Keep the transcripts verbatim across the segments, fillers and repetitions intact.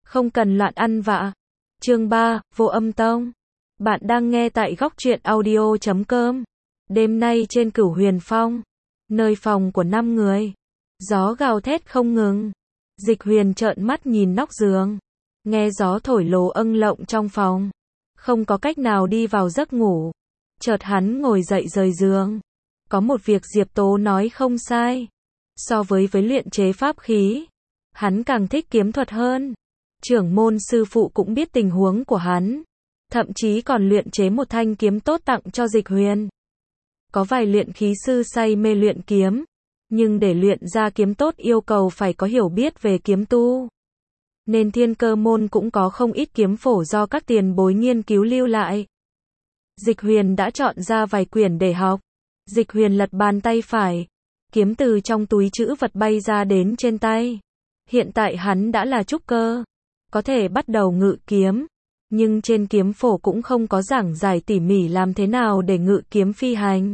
Không cần loạn ăn vạ. Chương ba, Vô Âm Tông. Bạn đang nghe tại góc truyện audio chấm com. Đêm nay trên Cửu Huyền Phong, nơi phòng của năm người, gió gào thét không ngừng. Dịch Huyền trợn mắt nhìn nóc giường, nghe gió thổi lồ âng lộng trong phòng, không có cách nào đi vào giấc ngủ. Chợt hắn ngồi dậy rời giường. Có một việc Diệp Tố nói không sai. So với với luyện chế pháp khí, hắn càng thích kiếm thuật hơn. Trưởng môn sư phụ cũng biết tình huống của hắn, thậm chí còn luyện chế một thanh kiếm tốt tặng cho Dịch Huyền. Có vài luyện khí sư say mê luyện kiếm, nhưng để luyện ra kiếm tốt yêu cầu phải có hiểu biết về kiếm tu. Nên Thiên Cơ môn cũng có không ít kiếm phổ do các tiền bối nghiên cứu lưu lại. Dịch Huyền đã chọn ra vài quyển để học. Dịch Huyền lật bàn tay phải, kiếm từ trong túi trữ vật bay ra đến trên tay. Hiện tại hắn đã là trúc cơ, có thể bắt đầu ngự kiếm, nhưng trên kiếm phổ cũng không có giảng giải tỉ mỉ làm thế nào để ngự kiếm phi hành.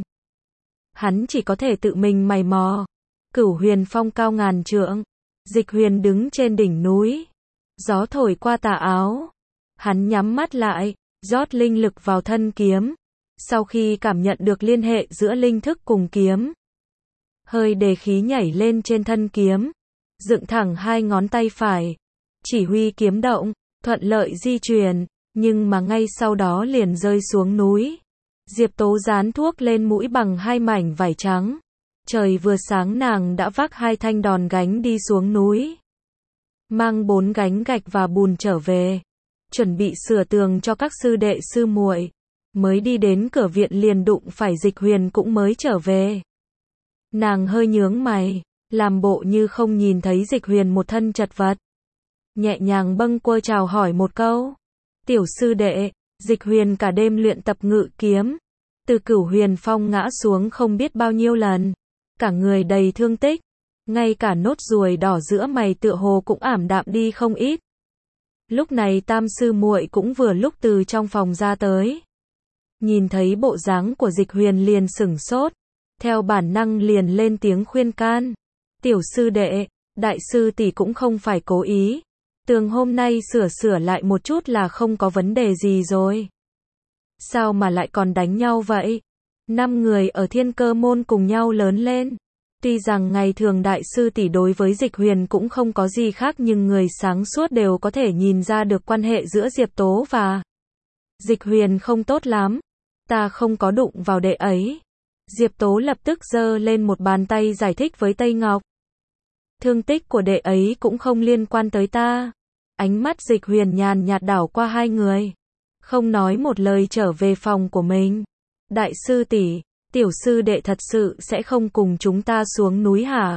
Hắn chỉ có thể tự mình mày mò. Cửu Huyền Phong cao ngàn trượng, Dịch Huyền đứng trên đỉnh núi, gió thổi qua tà áo. Hắn nhắm mắt lại, rót linh lực vào thân kiếm. Sau khi cảm nhận được liên hệ giữa linh thức cùng kiếm, hơi đề khí nhảy lên trên thân kiếm, dựng thẳng hai ngón tay phải, chỉ huy kiếm động, thuận lợi di chuyển, nhưng mà ngay sau đó liền rơi xuống núi. Diệp Tố dán thuốc lên mũi bằng hai mảnh vải trắng. Trời vừa sáng nàng đã vác hai thanh đòn gánh đi xuống núi, mang bốn gánh gạch và bùn trở về, chuẩn bị sửa tường cho các sư đệ sư muội. Mới đi đến cửa viện liền đụng phải Dịch Huyền cũng mới trở về. Nàng hơi nhướng mày, làm bộ như không nhìn thấy Dịch Huyền một thân chật vật, nhẹ nhàng bâng quơ chào hỏi một câu. Tiểu sư đệ. Dịch Huyền cả đêm luyện tập ngự kiếm, từ Cửu Huyền Phong ngã xuống không biết bao nhiêu lần, cả người đầy thương tích, ngay cả nốt ruồi đỏ giữa mày tựa hồ cũng ảm đạm đi không ít. Lúc này Tam sư muội cũng vừa lúc từ trong phòng ra tới, nhìn thấy bộ dáng của Dịch Huyền liền sửng sốt, theo bản năng liền lên tiếng khuyên can. Tiểu sư đệ, đại sư tỷ cũng không phải cố ý, tường hôm nay sửa sửa lại một chút là không có vấn đề gì rồi. Sao mà lại còn đánh nhau vậy? Năm người ở Thiên Cơ môn cùng nhau lớn lên. Tuy rằng ngày thường đại sư tỷ đối với Dịch Huyền cũng không có gì khác, nhưng người sáng suốt đều có thể nhìn ra được quan hệ giữa Diệp Tố và Dịch Huyền không tốt lắm. Ta không có đụng vào đệ ấy. Diệp Tố lập tức giơ lên một bàn tay giải thích với Tây Ngọc. Thương tích của đệ ấy cũng không liên quan tới ta. Ánh mắt Dịch Huyền nhàn nhạt đảo qua hai người, không nói một lời trở về phòng của mình. Đại sư tỷ, tiểu sư đệ thật sự sẽ không cùng chúng ta xuống núi hả?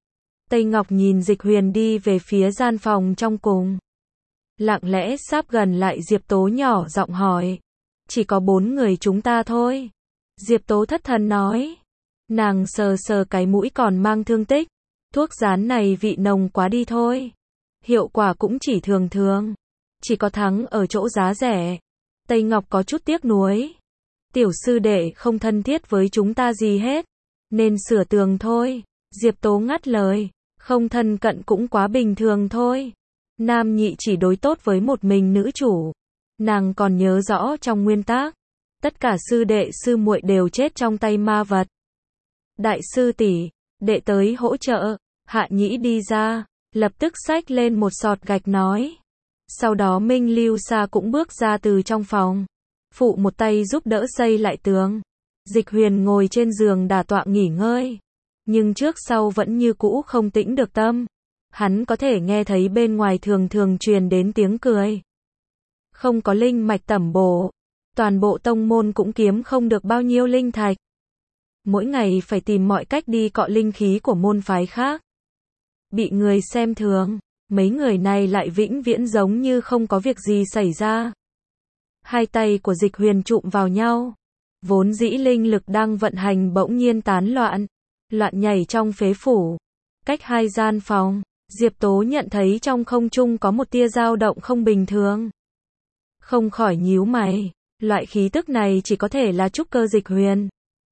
Tây Ngọc nhìn Dịch Huyền đi về phía gian phòng trong cùng, lặng lẽ sáp gần lại Diệp Tố nhỏ giọng hỏi. Chỉ có bốn người chúng ta thôi. Diệp Tố thất thần nói. Nàng sờ sờ cái mũi còn mang thương tích. Thuốc rán này vị nồng quá đi thôi. Hiệu quả cũng chỉ thường thường. Chỉ có thắng ở chỗ giá rẻ. Tây Ngọc có chút tiếc nuối. Tiểu sư đệ không thân thiết với chúng ta gì hết, nên sửa tường thôi. Diệp Tố ngắt lời. Không thân cận cũng quá bình thường thôi. Nam nhị chỉ đối tốt với một mình nữ chủ. Nàng còn nhớ rõ trong nguyên tác, tất cả sư đệ sư muội đều chết trong tay ma vật. Đại sư tỷ, đệ tới hỗ trợ. Hạ Nhĩ đi ra, lập tức xách lên một sọt gạch nói. Sau đó Minh Lưu Sa cũng bước ra từ trong phòng, phụ một tay giúp đỡ xây lại tường. Dịch Huyền ngồi trên giường đả tọa nghỉ ngơi, nhưng trước sau vẫn như cũ không tĩnh được tâm. Hắn có thể nghe thấy bên ngoài thường thường truyền đến tiếng cười. Không có linh mạch tẩm bổ, toàn bộ tông môn cũng kiếm không được bao nhiêu linh thạch. Mỗi ngày phải tìm mọi cách đi cọ linh khí của môn phái khác. Bị người xem thường, mấy người này lại vĩnh viễn giống như không có việc gì xảy ra. Hai tay của Dịch Huyền chụm vào nhau, vốn dĩ linh lực đang vận hành bỗng nhiên tán loạn, loạn nhảy trong phế phủ. Cách hai gian phòng, Diệp Tố nhận thấy trong không trung có một tia dao động không bình thường. Không khỏi nhíu mày, loại khí tức này chỉ có thể là trúc cơ Dịch Huyền.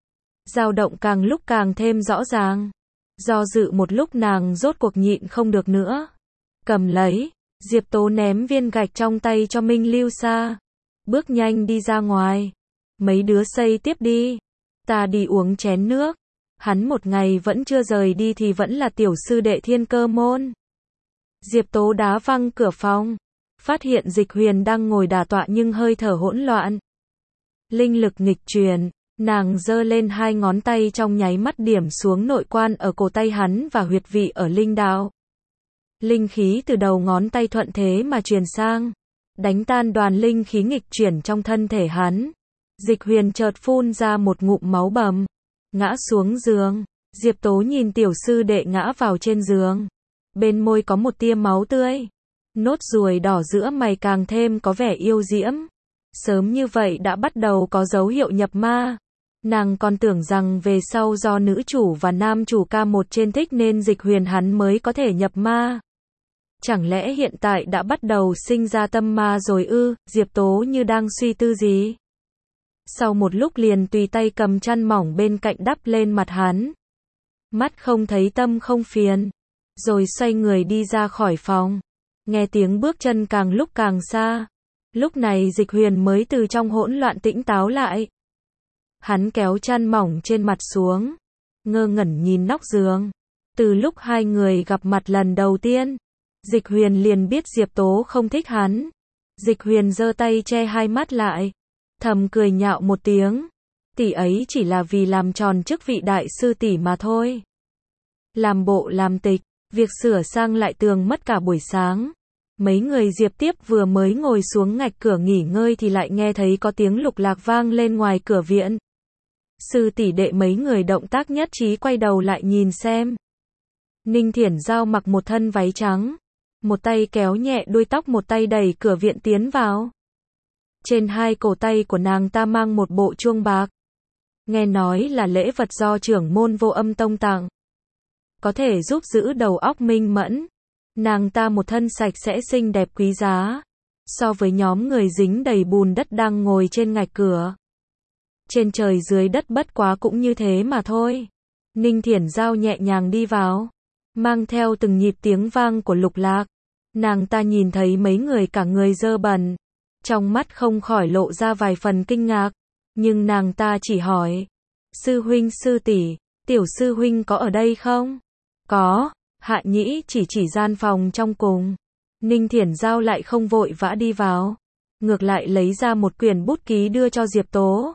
Dao động càng lúc càng thêm rõ ràng. Do dự một lúc nàng rốt cuộc nhịn không được nữa, cầm lấy Diệp Tố ném viên gạch trong tay cho Minh Lưu Sa. Bước nhanh đi ra ngoài. Mấy đứa xây tiếp đi. Ta đi uống chén nước. Hắn một ngày vẫn chưa rời đi thì vẫn là tiểu sư đệ Thiên Cơ môn. Diệp Tố đá văng cửa phòng. Phát hiện Dịch Huyền đang ngồi đả tọa nhưng hơi thở hỗn loạn. Linh lực nghịch truyền. Nàng giơ lên hai ngón tay trong nháy mắt điểm xuống nội quan ở cổ tay hắn và huyệt vị ở linh đạo. Linh khí từ đầu ngón tay thuận thế mà truyền sang. Đánh tan đoàn linh khí nghịch chuyển trong thân thể hắn. Dịch Huyền chợt phun ra một ngụm máu bầm. Ngã xuống giường. Diệp Tố nhìn tiểu sư đệ ngã vào trên giường. Bên môi có một tia máu tươi. Nốt ruồi đỏ giữa mày càng thêm có vẻ yêu diễm. Sớm như vậy đã bắt đầu có dấu hiệu nhập ma. Nàng còn tưởng rằng về sau do nữ chủ và nam chủ ca một trên thích nên Dịch Huyền hắn mới có thể nhập ma. Chẳng lẽ hiện tại đã bắt đầu sinh ra tâm ma rồi ư? Diệp Tố như đang suy tư gì. Sau một lúc liền tùy tay cầm chăn mỏng bên cạnh đắp lên mặt hắn. Mắt không thấy tâm không phiền. Rồi xoay người đi ra khỏi phòng. Nghe tiếng bước chân càng lúc càng xa. Lúc này Dịch Huyền mới từ trong hỗn loạn tỉnh táo lại. Hắn kéo chăn mỏng trên mặt xuống. Ngơ ngẩn nhìn nóc giường. Từ lúc hai người gặp mặt lần đầu tiên, Dịch Huyền liền biết Diệp Tố không thích hắn. Dịch Huyền giơ tay che hai mắt lại. Thầm cười nhạo một tiếng. Tỷ ấy chỉ là vì làm tròn chức vị đại sư tỷ mà thôi. Làm bộ làm tịch. Việc sửa sang lại tường mất cả buổi sáng. Mấy người Diệp Tiếp vừa mới ngồi xuống ngạch cửa nghỉ ngơi thì lại nghe thấy có tiếng lục lạc vang lên ngoài cửa viện. Sư tỷ đệ mấy người động tác nhất trí quay đầu lại nhìn xem. Ninh Thiển Giao mặc một thân váy trắng. Một tay kéo nhẹ đuôi tóc, một tay đẩy cửa viện tiến vào. Trên hai cổ tay của nàng ta mang một bộ chuông bạc. Nghe nói là lễ vật do trưởng môn Vô Âm Tông tặng. Có thể giúp giữ đầu óc minh mẫn. Nàng ta một thân sạch sẽ xinh đẹp quý giá. So với nhóm người dính đầy bùn đất đang ngồi trên ngạch cửa. Trên trời dưới đất bất quá cũng như thế mà thôi. Ninh Thiển Giao nhẹ nhàng đi vào. Mang theo từng nhịp tiếng vang của lục lạc. Nàng ta nhìn thấy mấy người cả người dơ bẩn. Trong mắt không khỏi lộ ra vài phần kinh ngạc. Nhưng nàng ta chỉ hỏi. Sư huynh sư tỷ, tiểu sư huynh có ở đây không? Có. Hạ Nhĩ chỉ chỉ gian phòng trong cùng. Ninh Thiển Giao lại không vội vã đi vào. Ngược lại lấy ra một quyển bút ký đưa cho Diệp Tố.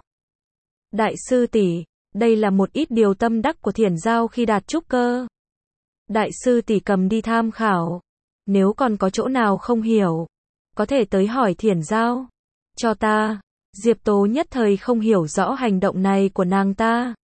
Đại sư tỷ, đây là một ít điều tâm đắc của Thiển Giao khi đạt trúc cơ. Đại sư tỷ cầm đi tham khảo. Nếu còn có chỗ nào không hiểu, có thể tới hỏi Thiển Giao. Cho ta. Diệp Tố nhất thời không hiểu rõ hành động này của nàng ta.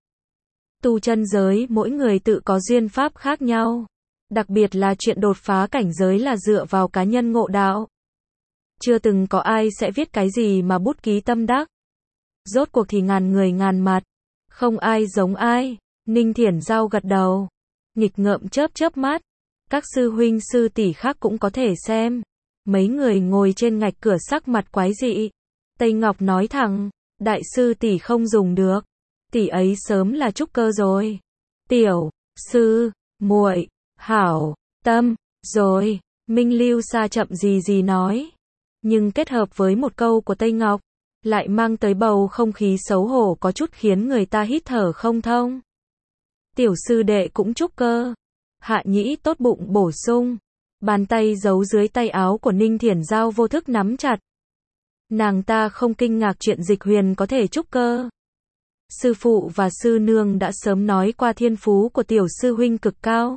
Tu chân giới mỗi người tự có duyên pháp khác nhau. Đặc biệt là chuyện đột phá cảnh giới là dựa vào cá nhân ngộ đạo. Chưa từng có ai sẽ viết cái gì mà bút ký tâm đắc. Rốt cuộc thì ngàn người ngàn mặt. Không ai giống ai. Ninh Thiển Giao gật đầu. Nghịch ngợm chớp chớp mắt. Các sư huynh sư tỷ khác cũng có thể xem. Mấy người ngồi trên ngạch cửa sắc mặt quái dị. Tây Ngọc nói thẳng. Đại sư tỷ không dùng được. Tỷ ấy sớm là trúc cơ rồi. Tiểu sư muội hảo tâm rồi. Minh Lưu Sa chậm gì gì nói. Nhưng kết hợp với một câu của Tây Ngọc, lại mang tới bầu không khí xấu hổ có chút khiến người ta hít thở không thông. Tiểu sư đệ cũng trúc cơ. Hạ Nhĩ tốt bụng bổ sung. Bàn tay giấu dưới tay áo của Ninh Thiển Giao vô thức nắm chặt. Nàng ta không kinh ngạc chuyện Dịch Huyền có thể trúc cơ. Sư phụ và sư nương đã sớm nói qua thiên phú của tiểu sư huynh cực cao.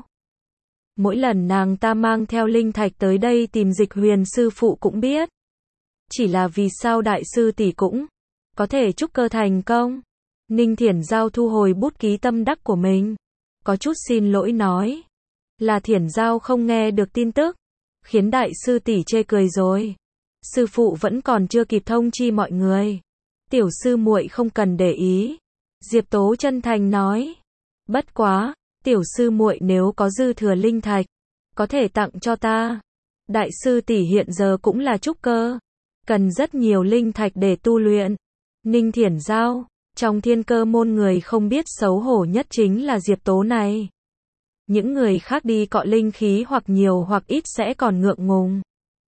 Mỗi lần nàng ta mang theo linh thạch tới đây tìm Dịch Huyền sư phụ cũng biết. Chỉ là vì sao đại sư tỷ cũng có thể trúc cơ thành công. Ninh Thiển Giao thu hồi bút ký tâm đắc của mình. Có chút xin lỗi nói. Là Thiển Giao không nghe được tin tức. Khiến đại sư tỷ chê cười rồi. Sư phụ vẫn còn chưa kịp thông chi mọi người. Tiểu sư muội không cần để ý. Diệp Tố chân thành nói. Bất quá, tiểu sư muội nếu có dư thừa linh thạch, có thể tặng cho ta. Đại sư tỷ hiện giờ cũng là trúc cơ. Cần rất nhiều linh thạch để tu luyện. Ninh Thiển Giao, trong Thiên Cơ môn người không biết xấu hổ nhất chính là Diệp Tố này. Những người khác đi cọ linh khí hoặc nhiều hoặc ít sẽ còn ngượng ngùng.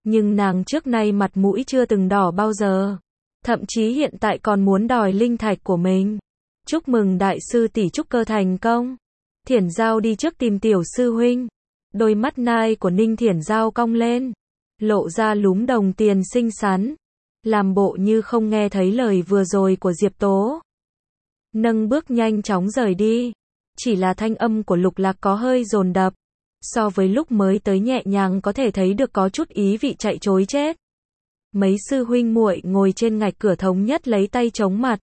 Nhưng nàng trước nay mặt mũi chưa từng đỏ bao giờ. Thậm chí hiện tại còn muốn đòi linh thạch của mình. Chúc mừng đại sư tỷ trúc cơ thành công. Thiển Giao đi trước tìm tiểu sư huynh. Đôi mắt nai của Ninh Thiển Giao cong lên. Lộ ra lúm đồng tiền xinh xắn. Làm bộ như không nghe thấy lời vừa rồi của Diệp Tố. Nâng bước nhanh chóng rời đi. Chỉ là thanh âm của Lục Lạc có hơi dồn đập. So với lúc mới tới nhẹ nhàng có thể thấy được có chút ý vị chạy trối chết. Mấy sư huynh muội ngồi trên ngạch cửa thống nhất lấy tay chống mặt.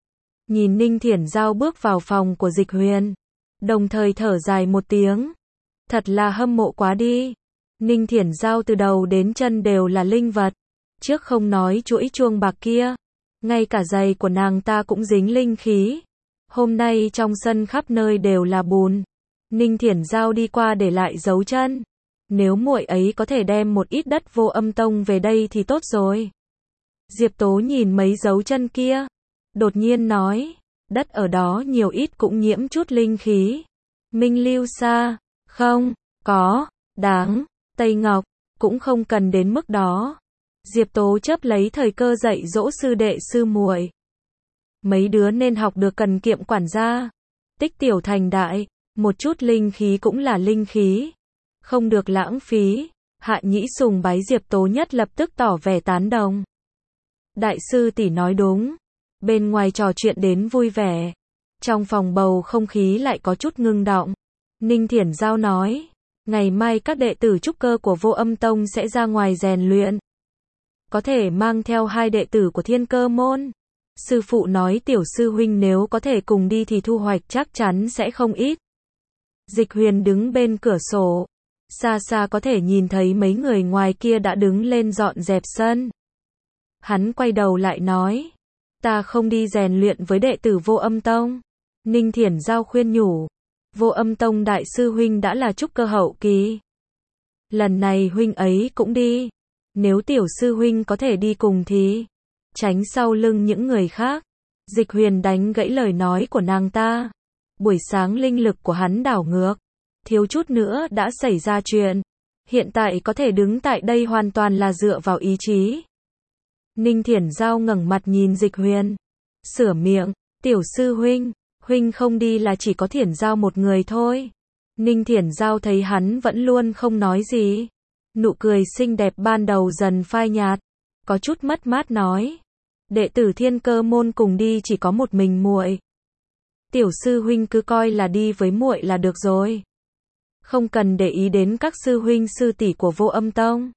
Nhìn Ninh Thiển Giao bước vào phòng của Dịch Huyền. Đồng thời thở dài một tiếng. Thật là hâm mộ quá đi. Ninh Thiển Giao từ đầu đến chân đều là linh vật. Trước không nói chuỗi chuông bạc kia. Ngay cả giày của nàng ta cũng dính linh khí. Hôm nay trong sân khắp nơi đều là bùn. Ninh Thiển Giao đi qua để lại dấu chân. Nếu muội ấy có thể đem một ít đất Vô Âm Tông về đây thì tốt rồi. Diệp Tố nhìn mấy dấu chân kia. Đột nhiên nói. Đất ở đó nhiều ít cũng nhiễm chút linh khí. Minh Lưu Sa. Không. Có. Đáng. Tây Ngọc. Cũng không cần đến mức đó. Diệp Tố chớp lấy thời cơ dạy dỗ sư đệ sư muội. Mấy đứa nên học được cần kiệm quản gia. Tích tiểu thành đại. Một chút linh khí cũng là linh khí. Không được lãng phí. Hạ Nhĩ sùng bái Diệp Tố nhất lập tức tỏ vẻ tán đồng. Đại sư tỷ nói đúng. Bên ngoài trò chuyện đến vui vẻ. Trong phòng bầu không khí lại có chút ngưng động. Ninh Thiển Giao nói. Ngày mai các đệ tử trúc cơ của Vô Âm Tông sẽ ra ngoài rèn luyện. Có thể mang theo hai đệ tử của Thiên Cơ Môn. Sư phụ nói tiểu sư huynh nếu có thể cùng đi thì thu hoạch chắc chắn sẽ không ít. Dịch Huyền đứng bên cửa sổ. Xa xa có thể nhìn thấy mấy người ngoài kia đã đứng lên dọn dẹp sân. Hắn quay đầu lại nói. Ta không đi rèn luyện với đệ tử Vô Âm Tông. Ninh Thiển Giao khuyên nhủ. Vô Âm Tông đại sư huynh đã là trúc cơ hậu kỳ. Lần này huynh ấy cũng đi. Nếu tiểu sư huynh có thể đi cùng thì tránh sau lưng những người khác. Dịch Huyền đánh gãy lời nói của nàng ta. Buổi sáng linh lực của hắn đảo ngược. Thiếu chút nữa đã xảy ra chuyện. Hiện tại có thể đứng tại đây hoàn toàn là dựa vào ý chí. Ninh Thiển Giao ngẩng mặt nhìn Dịch Huyền. Sửa miệng. Tiểu sư huynh. Huynh không đi là chỉ có Thiển Giao một người thôi. Ninh Thiển Giao thấy hắn vẫn luôn không nói gì. Nụ cười xinh đẹp ban đầu dần phai nhạt. Có chút mất mát nói. Đệ tử Thiên Cơ Môn cùng đi chỉ có một mình muội. Tiểu sư huynh cứ coi là đi với muội là được rồi. Không cần để ý đến các sư huynh sư tỷ của Vô Âm Tông.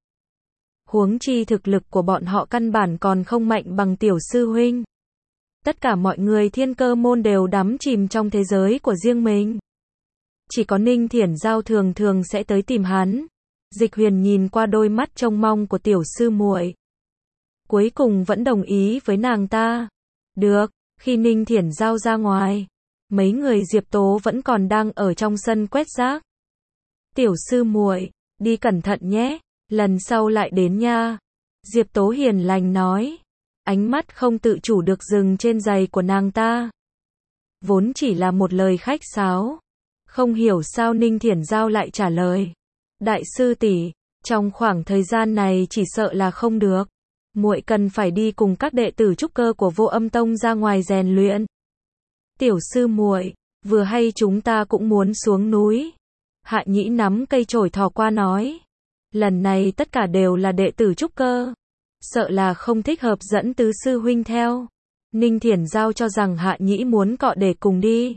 Huống chi thực lực của bọn họ căn bản còn không mạnh bằng tiểu sư huynh. Tất cả mọi người Thiên Cơ Môn đều đắm chìm trong thế giới của riêng mình. Chỉ có Ninh Thiển Giao thường thường sẽ tới tìm hắn. Dịch Huyền nhìn qua đôi mắt trông mong của tiểu sư muội. Cuối cùng vẫn đồng ý với nàng ta. Được, khi Ninh Thiển Giao ra ngoài. Mấy người Diệp Tố vẫn còn đang ở trong sân quét rác. Tiểu sư muội, đi cẩn thận nhé, lần sau lại đến nha. Diệp Tố hiền lành nói. Ánh mắt không tự chủ được dừng trên giày của nàng ta. Vốn chỉ là một lời khách sáo. Không hiểu sao Ninh Thiển Giao lại trả lời. Đại sư tỷ, trong khoảng thời gian này chỉ sợ là không được. Muội cần phải đi cùng các đệ tử trúc cơ của Vô Âm Tông ra ngoài rèn luyện. Tiểu sư muội, vừa hay chúng ta cũng muốn xuống núi. Hạ Nhĩ nắm cây chổi thò qua nói. Lần này tất cả đều là đệ tử trúc cơ. Sợ là không thích hợp dẫn tứ sư huynh theo. Ninh Thiển Giao cho rằng Hạ Nhĩ muốn cọ để cùng đi.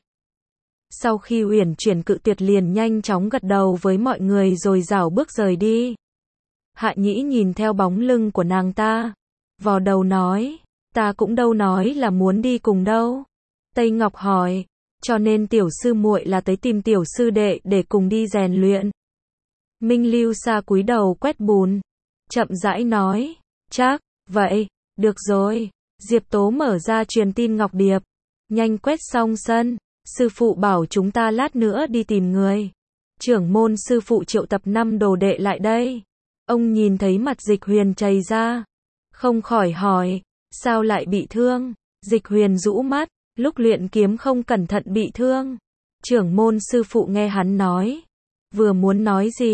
Sau khi uyển chuyển cự tuyệt liền nhanh chóng gật đầu với mọi người rồi rảo bước rời đi. Hạ Nhĩ nhìn theo bóng lưng của nàng ta. Vò đầu nói. Ta cũng đâu nói là muốn đi cùng đâu. Tây Ngọc hỏi. Cho nên tiểu sư muội là tới tìm tiểu sư đệ để cùng đi rèn luyện. Minh Lưu Sa cúi đầu quét bùn. Chậm rãi nói. Chắc, vậy, được rồi. Diệp Tố mở ra truyền tin Ngọc Điệp. Nhanh quét xong sân. Sư phụ bảo chúng ta lát nữa đi tìm người. Trưởng môn sư phụ triệu tập năm đồ đệ lại đây. Ông nhìn thấy mặt Dịch Huyền chảy ra. Không khỏi hỏi. Sao lại bị thương? Dịch Huyền rũ mắt. Lúc luyện kiếm không cẩn thận bị thương. Trưởng môn sư phụ nghe hắn nói. Vừa muốn nói gì.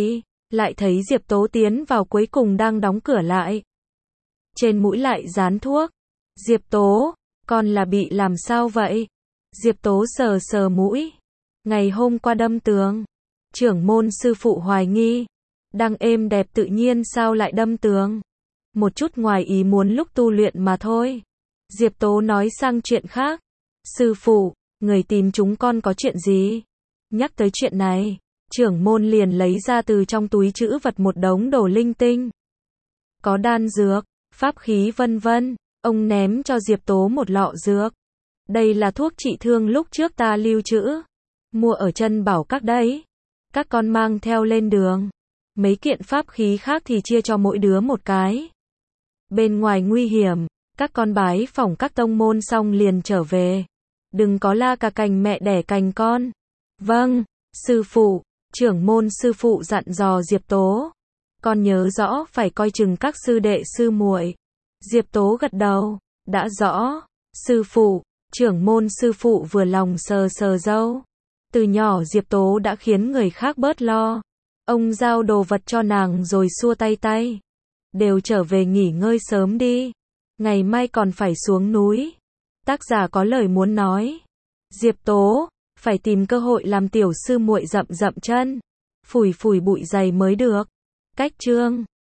lại thấy Diệp Tố tiến vào cuối cùng đang đóng cửa lại. Trên mũi lại dán thuốc. Diệp Tố, con là bị làm sao vậy? Diệp Tố sờ sờ mũi. Ngày hôm qua đâm tường. Trưởng môn sư phụ hoài nghi. Đang êm đẹp tự nhiên sao lại đâm tường? Một chút ngoài ý muốn lúc tu luyện mà thôi. Diệp Tố nói sang chuyện khác. Sư phụ, người tìm chúng con có chuyện gì? Nhắc tới chuyện này, trưởng môn liền lấy ra từ trong túi trữ vật một đống đồ linh tinh. Có đan dược, pháp khí vân vân. Ông ném cho Diệp Tố một lọ dược. Đây là thuốc trị thương lúc trước ta lưu trữ. Mua ở chân bảo các đấy. Các con mang theo lên đường. Mấy kiện pháp khí khác thì chia cho mỗi đứa một cái. Bên ngoài nguy hiểm, các con bái phỏng các tông môn xong liền trở về. Đừng có la cả cành mẹ đẻ cành con. Vâng, sư phụ, trưởng môn sư phụ dặn dò Diệp Tố. Con nhớ rõ phải coi chừng các sư đệ sư muội. Diệp Tố gật đầu, đã rõ. Sư phụ, trưởng môn sư phụ vừa lòng sờ sờ râu. Từ nhỏ Diệp Tố đã khiến người khác bớt lo. Ông giao đồ vật cho nàng rồi xua tay tay. Đều trở về nghỉ ngơi sớm đi. Ngày mai còn phải xuống núi. Tác giả có lời muốn nói. Diệp Tố, phải tìm cơ hội làm tiểu sư muội dậm dậm chân. Phủi phủi bụi dày mới được. Cách chương